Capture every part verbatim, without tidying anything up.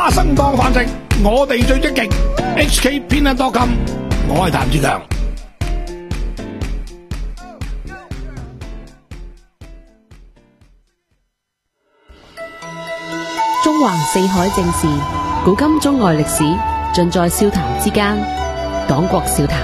花生當飯食，我哋最積極。H K Peanut dot com， 我係譚志強。 中橫四海正事，古今中外歷史，盡在笑談之間。講國笑談。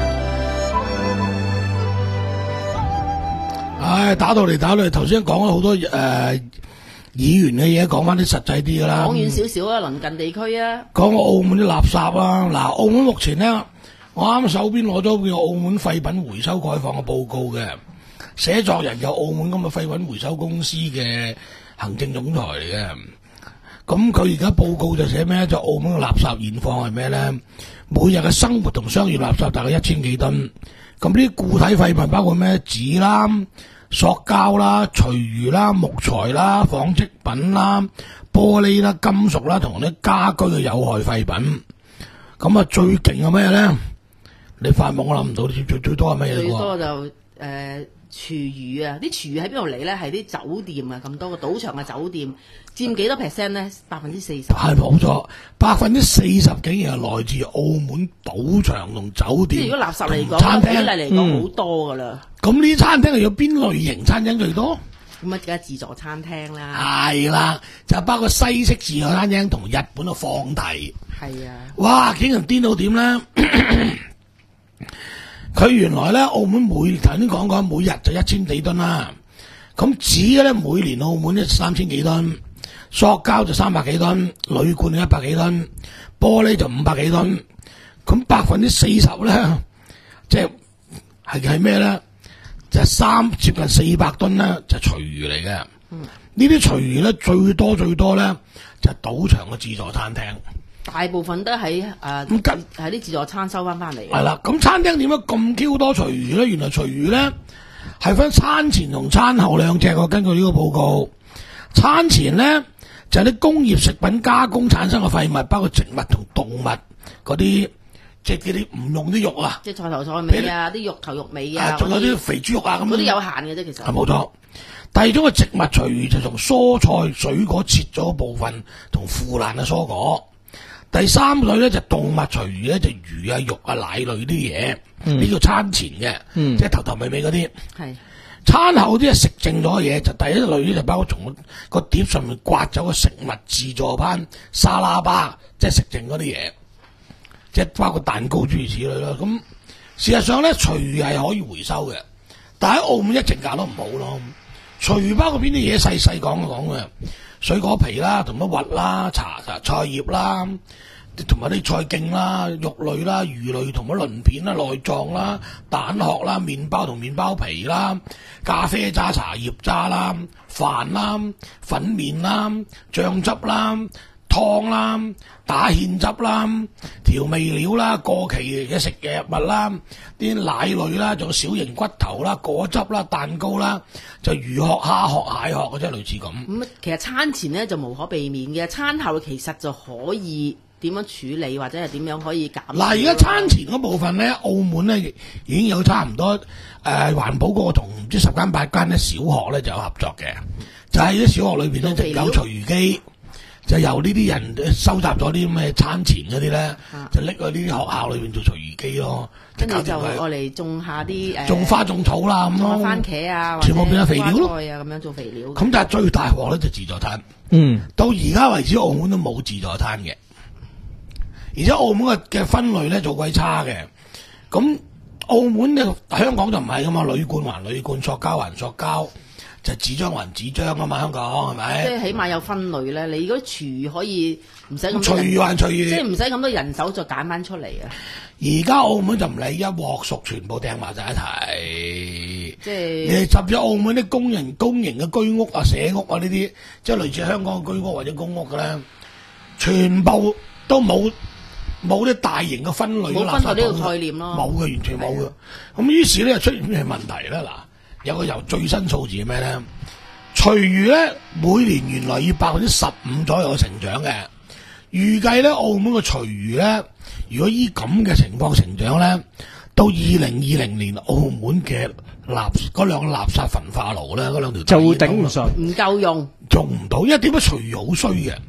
唉，打到嚟打到嚟，頭先講咗好多誒、呃、議員嘅嘢，講翻啲實際啲噶啦。 講遠少少啊，鄰近地區啊。 講個澳門啲垃圾啊，嗱，澳門目前呢，我啱手邊攞咗個澳門廢品回收概況嘅報告嘅，寫作人有澳門咁嘅廢品回收公司嘅行政總裁嚟嘅。咁佢而家報告就寫咩？就澳門嘅垃圾現況係咩咧？每日嘅生活同商業垃圾大概一千幾噸。咁呢啲固體廢品包括咩？紙啦、塑膠啦、廚餘啦、木材啦、紡織品啦、玻璃啦、金屬啦，同啲家居嘅有害廢品。咁啊，最勁係咩咧？你發夢我諗唔到，最最多係咩嘢？ 最多就誒。呃廚餘啊！啲廚餘喺邊度嚟咧？係啲酒店啊，咁多個賭場嘅酒店佔幾多 percent 咧？百分之四十。係冇錯，百分之四十竟然係來自澳門賭場同酒店。 即係如果垃圾嚟講， 餐廳比例嚟講好多噶啦。 咁呢啲餐廳係有邊類型餐廳最多？ 咁啊，梗係自助餐廳啦。 係啦，就包括西式自助餐廳同日本嘅放題。 係啊！ 哇！竟然癲到點咧？佢原來咧，澳門每頭先講講每日就一千幾噸啦。咁紙咧，每年澳門咧三千幾噸，塑膠就三百幾噸，鋁罐就一百幾噸，玻璃就五百幾噸。咁百分之四十咧，即係係係咩咧？就係三接近四百噸咧，就廚餘嚟嘅。嗯，呢啲廚餘咧最多最多咧就係賭場嘅自助餐廳。 大部分都喺誒咁喺啲自助餐收翻翻嚟。 係啦，咁餐廳點解咁 Q 多廚餘咧？原來廚餘咧係分餐前同餐後兩隻喎。根據呢個報告，餐前咧就係、是、啲工業食品加工產生嘅廢物，包括植物同動物嗰啲，即係嗰啲唔用啲肉啊， 即係菜頭菜尾啊，啲肉頭肉尾啊， 仲有啲肥豬肉啊咁。嗰啲有限嘅啫，其實。係冇錯。第二種嘅植物廚餘就從蔬菜水果切咗部分同腐爛嘅蔬果。第三類咧就動物廚餘咧就魚啊肉啊奶類啲嘢，呢、嗯、叫餐前嘅，嗯、即係頭頭尾尾嗰啲。係餐後啲係食剩咗嘅嘢，就第一類咧就包括從個碟上面刮走嘅食物自助餐沙拉吧，即係食剩嗰啲嘢，即係包括蛋糕諸如此類啦。咁事實上咧廚餘係可以回收嘅，但喺澳門一直搞得唔好咯。廚餘包括邊啲嘢？細細講講嘅。水果皮啦，同乜核啦、茶菜葉啦，同埋啲菜莖啦、肉類啦、魚類同乜鱗片啦、內臟啦、蛋殼啦、麵包同麵包皮啦、咖啡渣、茶葉渣啦、飯啦、粉麵啦、醬汁啦、湯啦、打芡汁啦、調味料啦、過期嘅食藥物啦、啲奶類啦，仲有小型骨頭啦、果汁啦、蛋糕啦，就魚殼、蝦殼、蟹殼嘅啫，類似咁。咁、 嗯、其實餐前咧就無可避免嘅，餐後其實就可以點樣處理或者係點樣可以減。嗱， 而家餐前嗰部分咧，澳門咧已經有差唔多誒、呃、環保局同唔知十間八間咧小學咧就有合作嘅，就喺、是、啲小學裏邊咧就有廚餘機。就由呢啲人收集咗啲咩餐前嗰啲咧，就拎去呢啲學校裏邊做廚餘機咯。 跟住就我嚟種下啲誒， 種花種草啦咁咯， 番茄啊， 全部變咗肥料咯。 啊，咁樣做肥料。 咁但係最大鑊咧就自助餐。嗯，到而家為止，澳門都冇自助餐嘅，而且澳門嘅嘅分類咧做鬼差嘅。咁澳門嘅香港就唔係噶嘛，鋁罐還鋁罐，塑膠還塑膠。就紙張還紙張啊嘛，香港係咪？即係起碼有分類咧。你如果廚餘可以唔使咁廚餘還廚餘， 即係唔使咁多人手就揀翻出嚟啊！ 而家澳門就唔理，一鑊熟全部掟埋晒一齊。即係你甚至澳門啲公營公營嘅居屋啊、社屋啊呢啲，即係類似香港嘅居屋或者公屋嘅咧，全部都冇冇啲大型嘅分類嘅垃圾桶。冇分類呢個概念咯。冇嘅，完全冇嘅。咁於是咧就出現咩問題咧？嗱。有個由最新數字係咩咧？廚餘咧每年原來要百分之十五左右嘅成長嘅，預計咧澳門嘅廚餘咧，如果依咁嘅情況成長咧，到二零二零年澳門嘅垃嗰兩個垃圾焚化爐咧，嗰兩條就會頂唔順， 唔夠用， 做唔到。因為點解廚餘好衰嘅？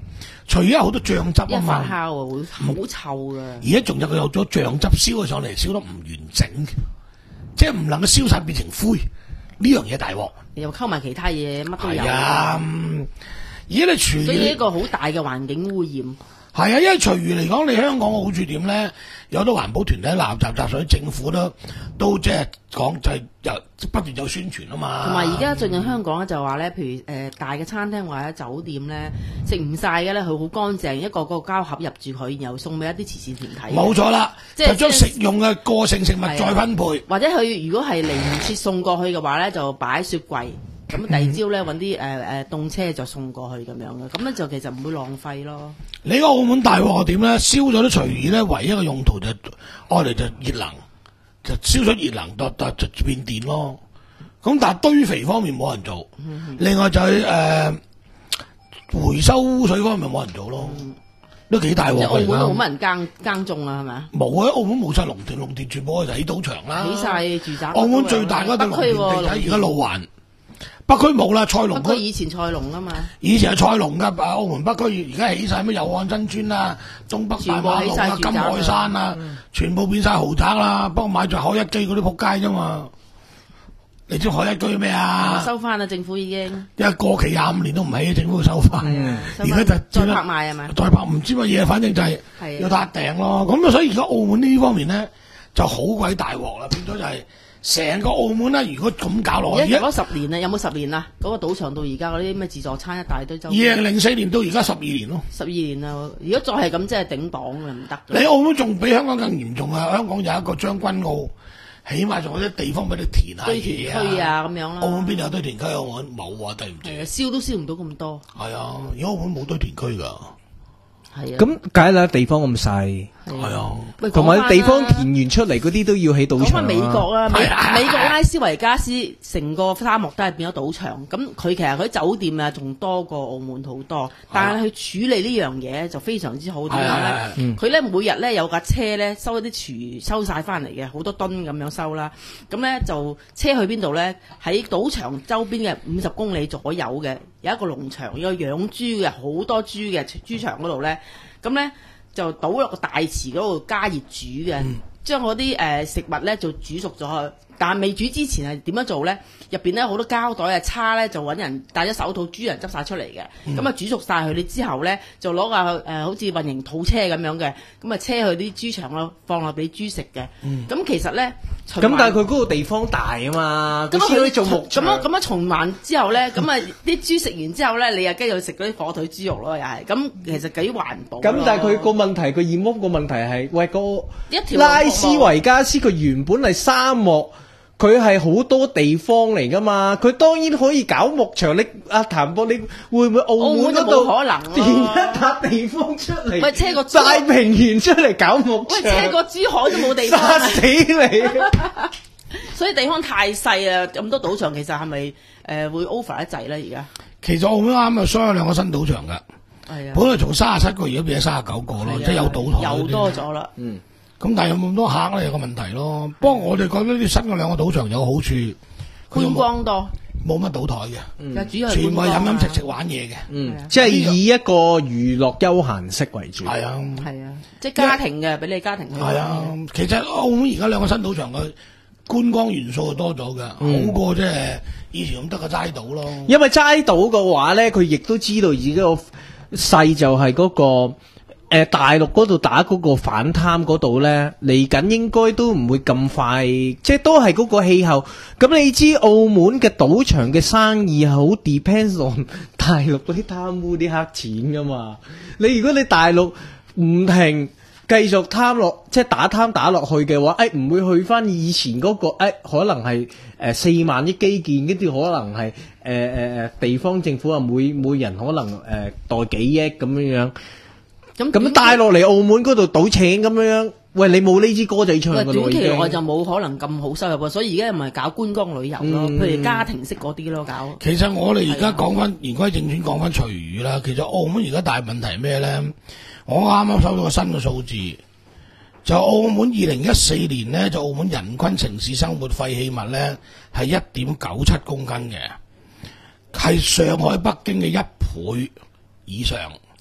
除咗好多醬汁啊一發嘛， 酵啊，會好臭噶。 而家仲有佢有咗醬汁燒咗上嚟，燒得唔完整嘅，即係唔能夠燒晒變成灰，呢樣嘢大鑊。 又溝埋其他嘢，乜都有。 係啊，嗯而家你廚餘所以一個好大嘅環境污染。 係啊，因為廚餘嚟講，你香港嘅好處點咧？有好多環保團體鬧雜雜，所以政府都都即係講就係又不斷有宣傳啊嘛。 同埋而家最近香港咧就話咧，譬如誒、呃、大嘅餐廳或者酒店咧食唔晒嘅咧，佢好乾淨，一個個膠盒入住佢，然後送俾一啲慈善團體。 冇錯啦， 即係就將食用嘅過剩食物再分配。 或者佢如果係嚟唔切送過去嘅話咧，就擺喺雪櫃。咁第二朝咧揾啲誒誒凍車就送過去咁樣嘅，咁咧就其實唔會浪費咯。 你個澳門大鑊點咧？燒咗啲廚餘咧，唯一嘅用途就愛嚟就熱能，就燒咗熱能，就就就變電咯。咁但係堆肥方面冇人做， 嗯、 另外就係、是、誒、呃、回收污水方面冇人做咯， 嗯、 都幾大鑊嚟㗎。 澳門都冇乜人耕耕種啊，係咪啊？ 冇啊！澳門冇晒農田，農田全部係起賭場啦， 起晒住宅。 澳門最大嗰棟農田地喺而家路環。北區冇啦，菜農北區以前菜農啊嘛， 以前係菜農噶，澳門北區而家起晒咩友岸新村啊、中北大馬路啊、金海山啊，嗯、全部變晒豪宅啦。不過買咗海一居嗰啲仆街啫嘛。你知海一居咩啊？ 收翻啦，政府已經。 因為過期廿五年都唔起，政府收翻。而家、嗯、就再拍賣係咪？ 再拍唔知乜嘢，反正就係要撻訂咯。咁所以而家澳門呢方面咧就好鬼大鑊啦，變咗就係、是。成個澳門咧，如果咁搞落去， 而家十年啊，有冇十年啊？嗰、那個賭場到而家嗰啲咩自助餐一大堆周。 二零零四年到而家十二年咯。 十二年啦，如果再係咁，即係頂榜嘅唔得。 你澳門仲比香港更嚴重啊！香港有一個將軍澳，起碼仲有啲地方俾你填下嘢啊。堆填區啊咁樣啦。澳門邊有堆填區？澳門冇啊，對唔住。 係啊，燒都燒唔到咁多。 係啊，而家澳門冇堆填區㗎。 係啊。 咁解啦，地方咁細。 係啊， 同埋地方填完出嚟嗰啲都要起賭場。 講翻美國啊，美美國拉斯維加斯成個沙漠都係變咗賭場，咁佢其實佢酒店啊仲多過澳門好多，但係佢處理呢樣嘢就非常之好。點樣咧？佢咧每日咧有架車咧收一啲廚餘收晒翻嚟嘅，好多噸咁樣收啦。咁咧就車去邊度咧？喺賭場周邊嘅五十公里左右嘅有一個農場，有養豬嘅好多豬嘅豬場嗰度咧，咁咧。就倒落個大池嗰度加熱煮嘅，嗯、將嗰啲誒食物咧就煮熟咗。但係未煮之前係點樣做咧？入邊咧好多膠袋啊叉咧，就揾人戴咗手套，豬人執晒出嚟嘅。咁啊、嗯、煮熟晒佢，你之後咧就攞架誒好似混凝土車咁樣嘅，咁啊車去啲豬場咯，放落俾豬食嘅。咁、嗯、其實咧，咁但係佢嗰個地方大啊嘛，咁佢做牧場。 咁樣咁樣循環之後咧，咁啊啲豬食完之後咧，你又跟住食嗰啲火腿豬肉咯，又係。咁其實幾環保。 咁但係佢個問題，佢染屋個問題係，喂個一條拉斯維加斯佢原本係沙漠。佢係好多地方嚟噶嘛，佢當然可以搞牧場。你阿譚博，你會唔會澳門嗰度可能填一笪地方出嚟？ 喂，車個大平原出嚟搞牧場， 喂，車個珠海都冇地方， 殺死你！ 所以地方太細啊，咁多賭場其實係咪誒會 over 一滯咧？而家其實澳門啱啊，所有兩個新賭場噶，係啊，本來從三十七個而家變咗三十九個咯，即係有賭台又多咗啦，嗯。 咁但係有冇咁多客咧？有個問題咯。不過我哋覺得啲新嘅兩個賭場有個好處， 觀光多， 冇乜賭台嘅， 嗯、主要全部係飲飲食食玩嘢嘅， 嗯，即係以一個娛樂休閒式為主。 係啊， 係啊，即係家庭嘅，俾你家庭去。 係啊，其實澳門而家兩個新賭場嘅觀光元素係多咗嘅，嗯、好過即係以前咁得個齋賭咯。 因為齋賭嘅話咧，佢亦都知道自己個勢就係嗰、嗰個。誒、呃，大陸嗰度打嗰個反貪嗰度咧，嚟緊應該都唔會咁快，即係都係嗰個氣候。咁你知澳門嘅賭場嘅生意係好 depends on 大陸嗰啲貪污啲黑錢噶嘛？你如果你大陸唔停繼續貪落，即係打貪打落去嘅話，誒、哎、唔會去翻以前嗰、那個誒、哎，可能係誒四萬億基建，跟住可能係誒誒誒地方政府啊，每每人可能誒、呃、袋幾億咁樣樣。咁咁帶落嚟澳門嗰度賭錢咁樣，喂，你冇呢支歌仔唱嘅咯， 短期內就冇可能咁好收入喎，所以而家咪搞觀光旅遊咯，嗯、譬如家庭式嗰啲咯搞。其實我哋而家講翻言歸正傳，講翻隨語啦。其實澳門而家大問題係咩咧？我啱啱收到個新嘅數字，就澳門二零一四年咧，就澳門人均城市生活廢棄物咧係一點九七公斤嘅，係上海、北京嘅一倍以上。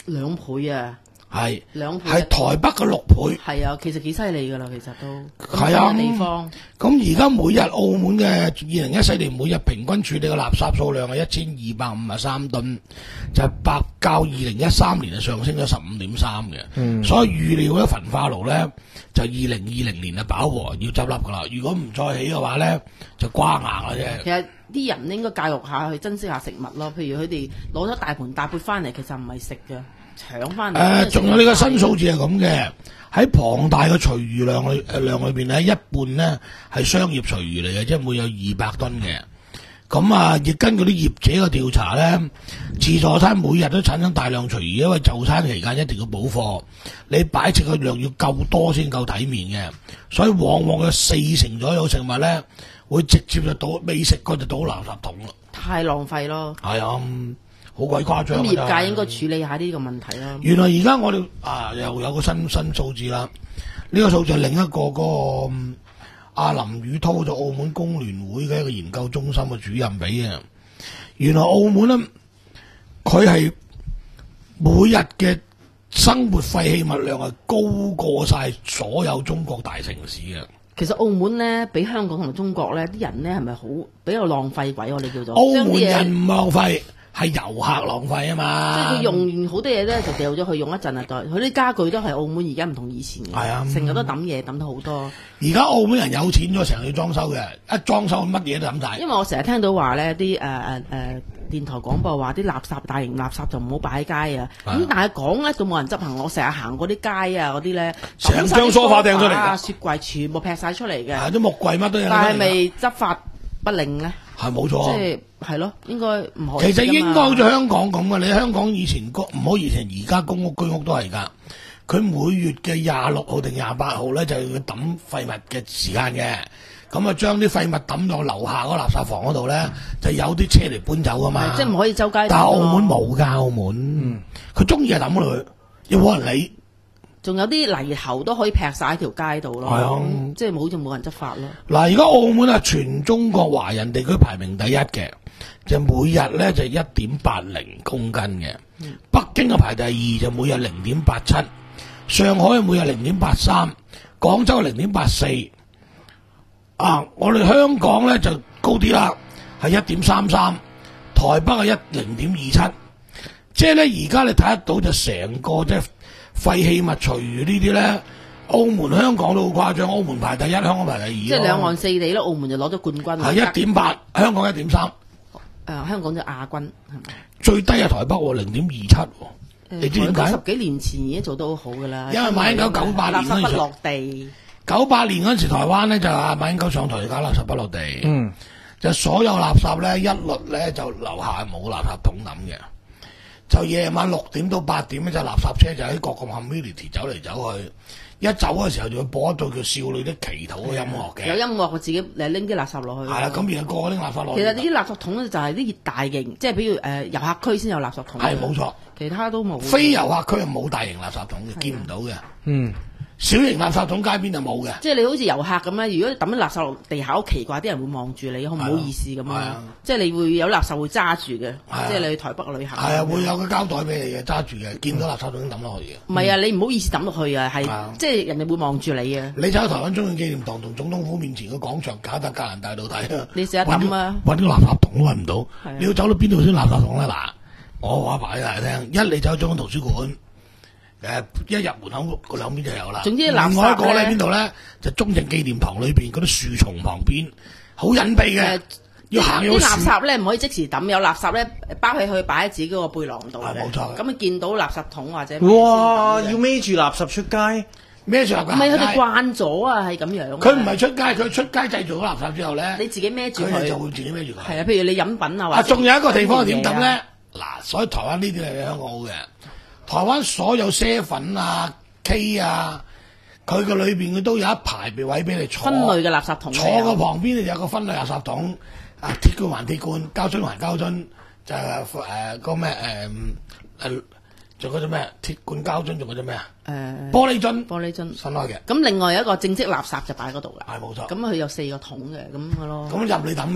兩倍啊！ 係兩倍係台北嘅六倍。 係啊，其實幾犀利㗎啦，其實都係啊咁地方。 咁而家每日澳門嘅二零一四年每日平均處理嘅垃圾數量係一千二百五十三噸，就係百較二零一三年係上升咗十五點三嘅。嗯，所以預料咧焚化爐咧就二零二零年啊飽和要執笠㗎啦。如果唔再起嘅話咧，就瓜硬啦啫。 其實啲人應該教育下去珍惜下食物咯。譬如佢哋攞咗大盤大缽翻嚟，其實唔係食嘅。搶翻嚟誒，仲有呢個新數字係咁嘅，喺龐大嘅廚餘量裏誒量裏邊咧，一半咧係商業廚餘嚟嘅，即係會有二百噸嘅。咁啊，亦根據啲業者嘅調查咧，自助餐每日都產生大量廚餘，因為就餐期間一定要補貨，你擺設嘅量要夠多先夠體面嘅，所以往往有四成左右食物咧會直接就倒未食過就倒垃圾桶啦。 太浪費咯。 係啊。好鬼誇張， 咁業界應該處理下呢個問題啦。 原來而家我哋啊又有個新新數字啦，呢、這個數字係另一個嗰、那個阿、嗯、林宇滔就澳門工聯會嘅一個研究中心嘅主任俾嘅。原來澳門咧，佢係每日嘅生活廢棄物量係高過晒所有中國大城市嘅。 其實澳門咧，比香港同埋中國咧，啲人咧係咪好比較浪費鬼？我哋叫做澳門人唔浪費。係遊客浪費啊嘛！ 即係佢用完好多嘢咧，就掉咗去用一陣啊，代佢啲家具都係澳門而家唔同以前嘅， 係啊， 成日都抌嘢抌到好多。 而家澳門人有錢咗，成日要裝修嘅，一裝修乜嘢都抌晒。 因為我成日聽到話咧，啲誒誒誒電台廣播話啲垃圾大型垃圾就唔好擺喺街啊。咁、啊、但係講咧都冇人執行。我成日行嗰啲街啊，嗰啲咧成張梳化掟出嚟㗎， 雪櫃全部劈晒出嚟嘅。 係啲木櫃乜都有。 但係咪執法不靈咧？ 係冇錯， 即係係咯，應該唔可以。 其實應該好似香港咁嘅，你香港以前公唔好以前而家公屋居屋都係㗎。佢每月嘅廿六號定廿八號咧，就要抌廢物嘅時間嘅。咁啊，將啲廢物抌到樓下嗰垃圾房嗰度咧，就有啲車嚟搬走㗎嘛。 即係唔可以周街抌。 但係澳門冇㗎，澳門佢中意就抌落去，又冇人理。 仲有啲泥頭都可以劈晒喺條街度咯， 係啊， 即係冇就冇人執法咯。 嗱，而家澳門啊，全中國華人地區排名第一嘅，就每日咧就一點八零公斤嘅。嗯、北京啊排第二，就每日零點八七，上海每日零點八三，廣州零點八四。啊，我哋香港咧就高啲啦，係一點三三，台北係一零點二七。即係咧，而家你睇得到就成個即係。廢棄物廚餘呢啲咧，澳門、香港都好誇張。澳門排第一，香港排第二。即係兩岸四地咯，澳門就攞咗冠軍。 係一點八，香港一點三。 誒，香港就亞軍係咪？ 最低係台北喎，零點二七。你知點解？ 十幾年前已經做到好好㗎啦。 因為馬英九九八年嗰陣時，垃圾不落地。 九八年嗰陣時，台灣咧就阿馬英九上台就搞垃圾不落地。 嗯， 就所有垃圾咧一律咧就樓下冇垃圾桶抌嘅。就夜晚六點到八點咧，就垃圾車就喺各個 community 走嚟走去，一走嘅時候就會播一隊叫少女的祈禱嘅音樂嘅。 有音樂，我自己嚟拎啲垃圾落去。係啦，咁然後個個拎垃圾落去。 其實呢啲垃圾桶咧就係啲大型，即係比如誒遊客區先有垃圾桶。 係冇錯， 其他都冇。 非遊客區係冇大型垃圾桶嘅，見唔到嘅。嗯。小型垃圾桶街邊就冇嘅， 即係你好似遊客咁咧。如果你抌啲垃圾落地下好奇怪，啲人會望住你，好唔好意思咁啊？即係你會有垃圾會揸住嘅，即係你去台北旅行。係啊， 會有個膠袋俾你嘅，揸住嘅，見到垃圾桶抌落去嘅。 唔係啊，你唔好意思抌落去啊，係即係人哋會望住你嘅。 你走去台灣中央紀念堂同總統府面前個廣場，搞得格蘭大道睇啊！ 你成日抌啊， 揾啲垃圾桶都揾唔到。你要走到邊度先垃圾桶咧？嗱，我話擺俾大家聽，一你走中央圖書館。誒，一入門口個兩邊就有啦。 總之，另外一個咧邊度咧？就中正紀念堂裏邊嗰啲樹叢旁邊，好隱蔽嘅。要行啲垃圾咧唔可以即時抌，有垃圾咧包起去擺喺自己嗰個背囊度嘅。 冇錯。 咁啊見到垃圾桶或者哇，要孭住垃圾出街， 孭住垃圾。 唔係佢哋慣咗啊，係咁樣。 佢唔係出街，佢出街製造咗垃圾之後咧， 你自己孭住佢， 就會自己孭住佢。 係啊，譬如你飲品啊，或者仲有一個地方係點抌咧？嗱，所以台灣呢啲係香港好嘅。台灣所有啡粉啊、K 啊，佢個裏邊佢都有一排嘅位俾你坐。 分類嘅垃圾桶。 坐個旁邊就有個分類垃圾桶，啊鐵罐還鐵罐，膠樽還膠樽，就係誒個咩誒誒，仲嗰隻咩鐵罐膠樽，仲嗰隻咩啊？誒玻璃樽。 玻璃樽。分開嘅。 咁另外有一個正式垃圾就擺喺嗰度㗎。 係冇錯。 咁佢有四個桶嘅咁嘅咯。 咁任你抌嘅。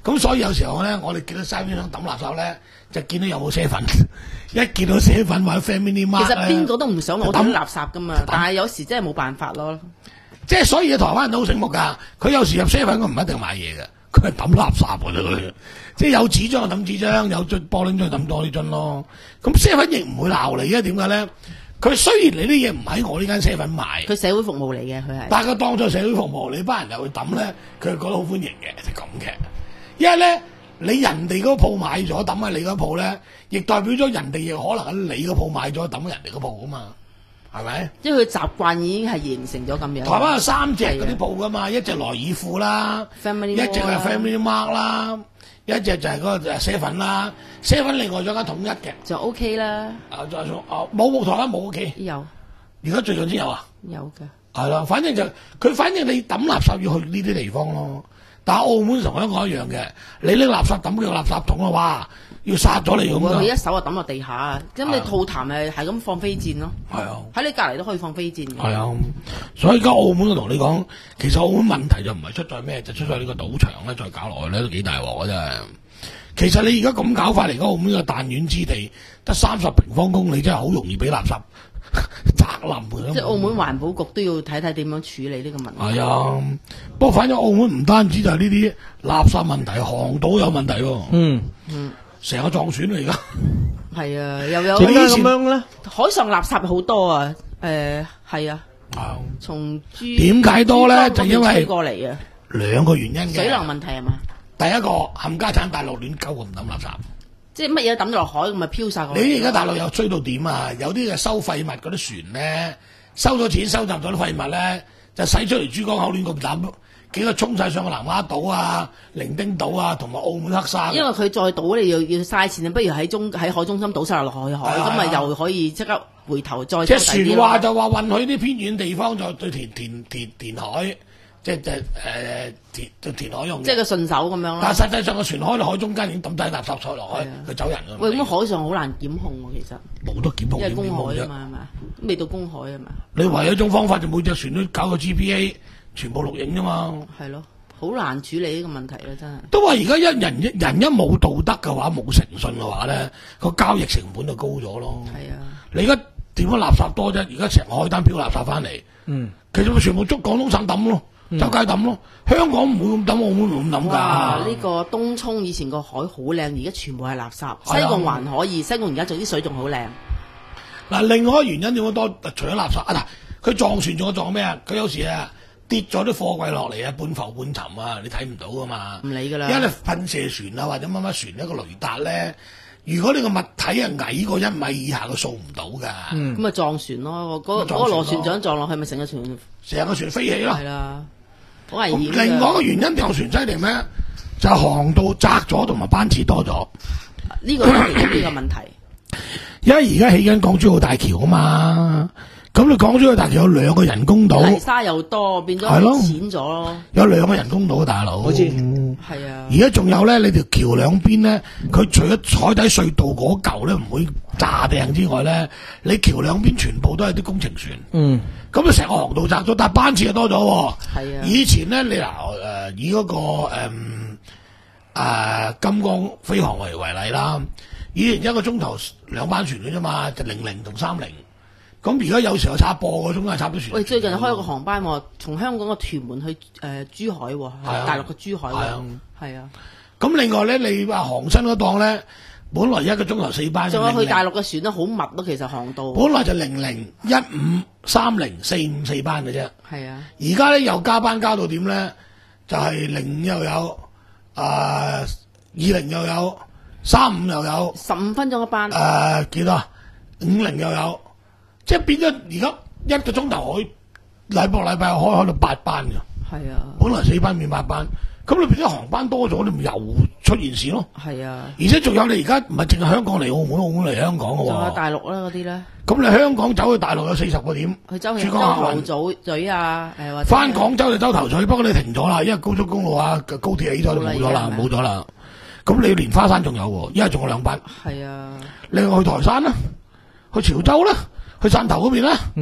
咁所以有時候咧，我哋見到西邊想抌垃圾咧，就見到有冇啡粉，一見到啡粉或者 Family Mart 其實邊個都唔想攞啲垃圾噶嘛， 抌但係有時真係冇辦法咯。 即係所以台灣人都好醒目㗎，佢有時入啡粉佢唔一定買嘢嘅，佢係抌垃圾㗎啫佢。即係有紙張就抌紙張，有樽玻璃樽就抌玻璃樽咯。咁啡粉亦唔會鬧你嘅，點解咧？佢雖然你啲嘢唔喺我呢間啡粉買， 佢社會服務嚟嘅，佢係。 但係佢當咗社會服務，你班人又去抌咧，佢係覺得好歡迎嘅，就咁嘅。因為咧，你人哋嗰鋪買咗抌喺你嗰鋪咧，亦代表咗人哋亦可能喺你嗰鋪買咗抌喺人哋嗰鋪啊嘛，係咪？ 因為佢習慣已經係形成咗咁樣。 台灣有三隻嗰啲鋪噶嘛，一隻萊爾富啦， Family 一隻係 Family Mart 啦，一隻就係嗰個就係啡粉啦，啡粉另外仲有間統一嘅， 就 OK 啦。 啊再送啊冇冇台灣冇 OK， 有而家最近先有啊， 有嘅。 係啦，反正就佢反正你抌垃圾要去呢啲地方咯。但係澳門同香港一樣嘅，你拎垃圾抌佢個垃圾桶啊，哇，要殺咗你咁佢㗎。 一手就抌落地下，咁你吐痰係係咁放飛箭咯。 係啊， 喺你隔離都可以放飛箭嘅。 係啊，所以而家澳門我同你講，其實澳門問題就唔係出在咩，就出在呢個賭場咧，再搞落去咧都幾大鑊啊真係。其實你而家咁搞法嚟，而家澳門呢個彈丸之地得三十平方公里，真係好容易俾垃圾砸冧嘅。 即係澳門環保局都要睇睇點樣處理呢個問題。 係啊，不過反正澳門唔單止就係呢啲垃圾問題，航島有問題喎。 嗯嗯， 成個撞船嚟而家。 係啊，又有點解咁樣咧？ 海上垃圾好多啊。誒係啊， 啊， 從珠點解多咧？ 珠江就因為吹過嚟啊， 兩個原因嘅。 水量問題係嘛？ 第一個冚家產大陸亂鳩咁抌垃圾。 即係乜嘢抌咗落海咁咪飄晒過嚟。 你而家大陸又追到點啊？有啲嘅收廢物嗰啲船咧，收咗錢收集咗啲廢物咧，就使出嚟珠江口亂咁抌，幾個衝晒上個南丫島啊、伶仃島啊，同埋澳門黑沙。 因為佢再倒你要要嘥錢，不如喺中喺海中心倒晒落海海，咁咪又可以即刻回頭再即係船話就話運去啲偏遠地方就對填填填填海，即係誒填就填海用嘅。 即係個順手咁樣咯。 但係實際上個船開到海中間已經抌低垃圾菜落海，佢走人㗎。 喂，咁海上好難檢控喎，其實。 冇得檢控， 因為公海啫啊嘛，係嘛？未到公海啊嘛。 你唯有一種方法就每隻船都搞個 G P A，全部錄影啫嘛。 係咯，好難處理呢個問題啦，真係。 都話而家一人一人一冇道德嘅話，冇誠信嘅話咧，個交易成本就高咗咯。 係啊。 你而家點樣垃圾多啫？而家成海灘飄垃圾翻嚟， 嗯， 其實咪全部捉廣東省抌咯，周街抌咯。香港唔會咁抌，澳門唔會咁抌㗎。 哇！呢個東涌以前個海好靚，而家全部係垃圾。西貢還可以，西貢而家做啲水仲好靚。 嗱，另外一個原因點解多？除咗垃圾啊，嗱，佢撞船仲有撞咩啊？佢有時啊跌咗啲貨櫃落嚟啊，半浮半沉啊，你睇唔到噶嘛？ 唔理㗎啦。 因為你噴射船啊或者乜乜船一個雷達咧，如果你個物體係矮過一米以下，佢掃唔到㗎。 咁咪撞船咯，嗰嗰個螺旋槳撞落去，咪成個船成個船飛起咯。 係啦，好危險。 另外一個原因撞船犀利咩？就係航道窄咗同埋班次多咗。 呢個都係呢個問題。 因為而家起緊港珠澳大橋啊嘛，咁你港珠澳大橋有兩個人工島， 泥沙又多，變咗淺咗咯。 有兩個人工島啊，大佬。 好似係啊。 而家仲有咧，你條橋兩邊咧，佢除咗海底隧道嗰嚿咧唔會炸掟之外咧，你橋兩邊全部都係啲工程船。 嗯。 咁你成個航道窄咗，但係班次就多咗。 係啊。 以前咧，你嗱誒、呃、以嗰、那個誒誒、嗯呃、金光飛航為為例啦。以前一個鐘頭兩班船嘅啫嘛，就零零同三零。咁而家有時候插播個鐘係插咗船。 喂，最近開個航班喎，從香港個屯門去誒、呃、珠海喎， 啊、 大陸嘅珠海喎。係啊。係啊。 咁另外咧，你話航新嗰檔咧，本來一個鐘頭四班。 仲有去大陸嘅船都好密咯，其實航道。 本來就零零一五三零四五四班嘅啫。 係啊。 而家咧又加班加到點咧？就係、是、零又有，啊二零又有。三五又有十五分鐘一班， 誒、呃、幾多？五零又有，即係變咗而家一個鐘頭可以禮拜禮拜開開到八班嘅。 係啊， 本來四班變八班，咁你變咗航班多咗，你咪又出現事咯。 係啊， 而且仲有你而家唔係淨係香港嚟澳門，澳門嚟香港嘅喎。 仲有大陸啦嗰啲咧。 咁你香港走去大陸有四十個點， 去周珠江頭咀咀啊，誒或者翻廣州就洲頭咀，不過你停咗啦，因為高速公路啊高鐵起咗就冇咗啦，冇咗啦。咁你蓮花山仲有喎，因為仲有兩班。 係啊， 你去台山啦，去潮州啦，去汕頭嗰邊啦。 嗯，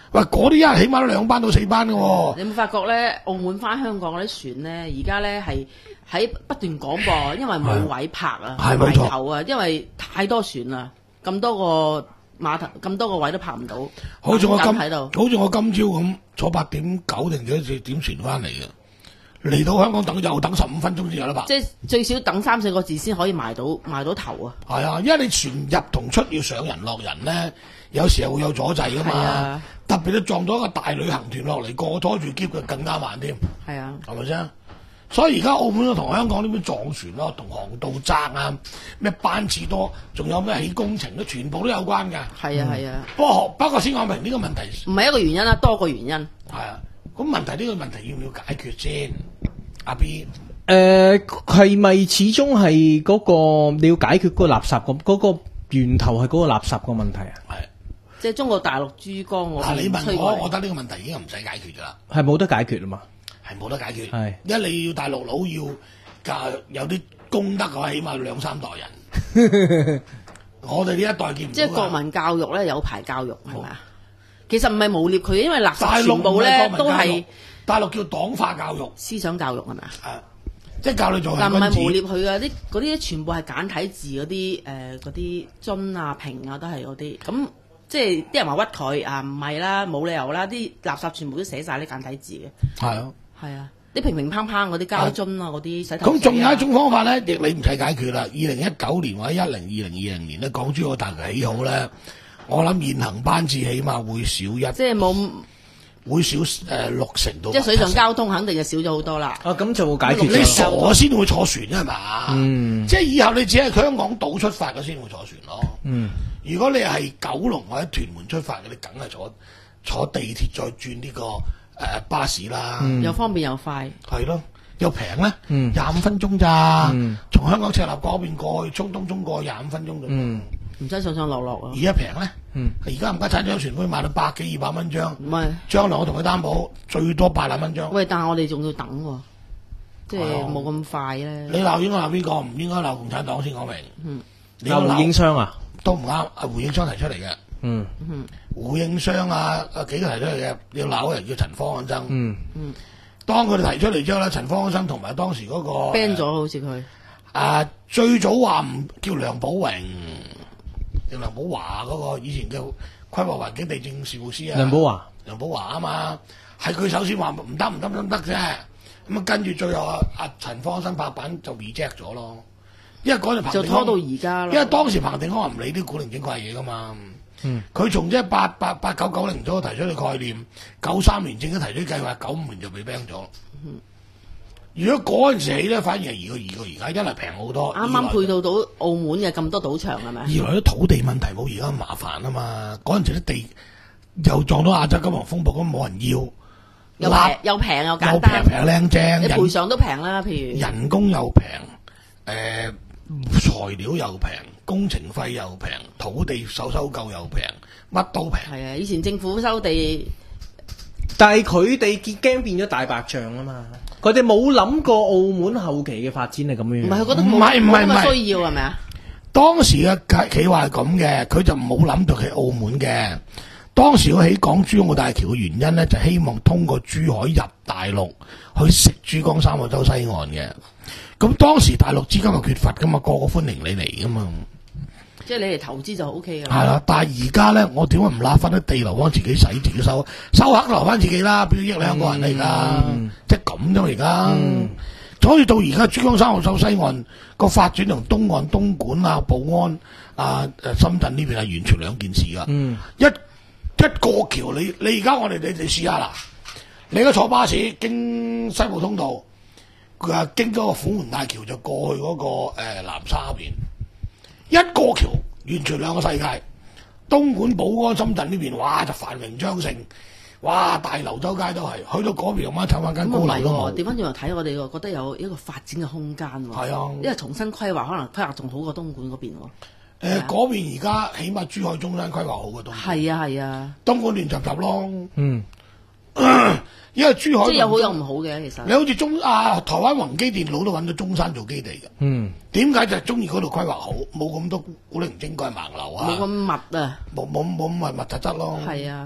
喂，嗰啲一日起碼都兩班到四班嘅喎。 你有冇發覺咧？澳門翻香港嗰啲船咧，而家咧係喺不斷廣播，因為冇位泊啊，碼係冇錯頭啊，因為太多船啦，咁多個碼頭，咁多個位都泊唔到。 好似我今喺度， 好似我今朝咁坐八點九定幾多點船翻嚟嘅，嚟到香港等又等十五分鐘先有得泊。 即係最少等三四個字先可以埋到埋到頭啊！ 係啊，因為你船入同出要上人落人咧，有時候會有阻滯噶嘛。 係啊， 特別你撞到一個大旅行團落嚟，個個拖住篋嘅更加慢添。 係啊， 係咪先？所以而家澳門都同香港呢邊撞船咯，同航道窄啊，咩班次多，仲有咩起工程都全部都有關㗎。 係啊，係啊， 不過不過先講明呢個問題唔係一個原因啦，多個原因。 係啊，咁問題呢個問題要唔要解決先？阿 B， 誒係咪始終係嗰個你要解決嗰個垃圾個嗰個源頭係嗰個垃圾個問題啊？ 係即係中國大陸珠江嗰嗱，你邊吹問我， 過嚟， 我覺得呢個問題已經唔使解決㗎啦， 係冇得解決啊嘛。 係冇得解決。 係一你要大陸佬要教有啲功德嘅話，起碼兩三代人。我哋呢一代見唔到㗎。 即係國民教育咧，有排教育係咪啊？其實唔係誣衊佢，因為垃大陸圾全部咧唔係國民都教育係大陸叫黨化教育， 思想教育係咪啊？ 誒，即係教你做但唔係誣偽君子。 衊佢嘅，啲嗰啲全部係簡體字嗰啲誒嗰啲樽啊瓶啊都係嗰啲，咁即係啲人話屈佢啊，唔係啦，冇理由啦，啲垃圾全部都寫晒啲簡體字嘅。 係啊。 係啊，啲平平乓乓嗰啲膠樽啊，嗰啲洗頭水啊咁仲有一種方法咧，亦你唔使解決啦。二零一九年或者一零二零二零年咧，港珠澳大橋起好咧，我諗現行班次起碼會少一， 即係冇， 會少誒、呃、六成到。 即係水上交通肯定就少咗好多啦。 啊，咁就會解決你傻咗。 先會坐船啊嘛？ 嗯即係以後你只係香港島出發嘅先會坐船咯。 嗯， 如果你係九龍或者屯門出發嘅，你梗係坐坐地鐵再轉呢、個誒、呃、巴士啦。 又方便又快， 係咯，又平咧， 嗯廿五分鐘咋？ 嗯從香港赤鱲角嗰邊過去，涌東涌過去廿五分鐘啫。 嗯唔使上上落落啊而。家平咧， 嗯而家唔家產張船可以賣到百幾二百蚊張， 唔係， 將來我同佢擔保最多八萬蚊張。 喂，但係我哋仲要等喎，即係係啊冇咁快咧。 你鬧應該鬧邊個？唔應該鬧共產黨先講明。 嗯， 你應該有回應商啊？ 都唔啱，啊胡應昌提出嚟嘅， 嗯胡應商啊啊幾個提出嚟嘅，要鬧人叫陳方安生。 嗯當佢哋提出嚟之後咧，陳方安生同埋當時嗰、個 ban 咗好似佢， 啊，最早話唔叫梁寶榮，叫梁寶華嗰個以前嘅規劃環境地政事務司啊。 梁寶華梁寶華啊嘛，係佢首先話唔得唔得唔得啫，咁啊跟住最後啊阿陳方安生拍板就 reject 咗咯，因為嗰陣彭定康就拖到而家啦。 因為當時彭定康唔理啲古靈精怪嘢噶嘛， 嗯佢從即係八八八九九零左右提出嘅概念，九三年正式提出計劃，九五年就被 ban 咗。如果嗰陣時起咧，反而係易過易過而家，一嚟平好多， 啱啱配套到澳門嘅咁多賭場係咪？ 二來啲土地問題冇而家咁麻煩啊嘛，嗰陣時啲地又撞到亞洲金融風暴咁冇人要， 又平又平又又平簡單， 平靚正， 你人賠償都平啦。譬如人工又平，誒、材料又平，工程費又平，土地收收購又平，乜都平。 係啊，以前政府收地， 但係佢哋驚變咗大白象啊嘛，佢哋冇諗過澳門後期嘅發展係咁樣。 唔係佢覺得唔冇冇咁係唔係唔係嘅需要係咪啊？ 當時嘅企劃係咁嘅，佢就冇諗到喺澳門嘅。當時佢起港珠澳大橋嘅原因咧，就希望通過珠海入大陸，去食珠江三角洲西岸嘅。咁當時大陸資金又缺乏噶嘛，個個歡迎你嚟噶嘛。 即係你嚟投資就 O K 㗎。 係啦，但係而家咧，我點解唔揦翻啲地留翻自己使，自己收，收黑留翻自己啦，邊益你香港人嚟㗎？ 嗯即係咁啫嘛，而家。 嗯所以到而家珠江三角洲西岸個發展同東岸東莞啊、寶安啊、誒深圳呢邊係完全兩件事㗎。 嗯一一過橋，你你而家我哋你你試下啦，你而家坐巴士經西部通道，佢話經咗個虎門大橋就過去嗰、個、呃、南沙邊，一過橋完全兩個世界。東莞、寶安、深圳呢邊，哇就繁榮昌盛，哇大樓周街都係，去到嗰邊咁樣睇翻間咁高樓都唔係喎， 冇。 調翻轉頭睇，我哋喎覺得有一個發展嘅空間喎。 係啊因為重新規劃，可能規劃仲好過東莞嗰邊喎。 誒嗰邊而家起碼珠海中山規劃好嘅東莞， 係啊係啊， 東莞亂雜雜咯， 嗯因為珠海即係有好有唔好嘅其實。 你好似中啊台灣宏基電腦都揾到中山做基地嘅， 嗯點解就係中意嗰度規劃好，冇咁多古靈精怪盲樓啊， 冇咁密啊， 冇冇冇咁密密質質咯。 係啊，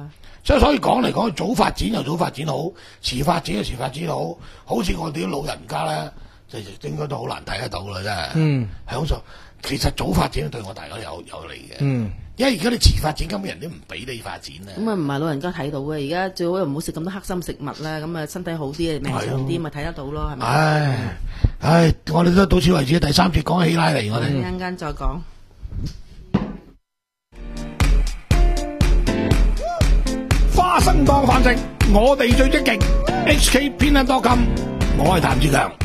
即係所以講嚟講去，早發展就早發展好，遲發展就遲發展好。好似我哋啲老人家咧，就應該都好難睇得到啦，真係。嗯，享受其實早發展對我大家有有利嘅。嗯，因為而家你遲發展，根本人都唔俾你發展咧。 咁啊，唔係老人家睇到嘅，而家最好又唔好食咁多黑心食物啦，咁啊身體好啲，命長啲，咪睇得到咯，係咪？ 唉唉，我哋都到此為止，第三節講希拉里，我哋一陣間再講。 花生當飯食，我哋最積極。H K 偏袒多金，我係譚志強。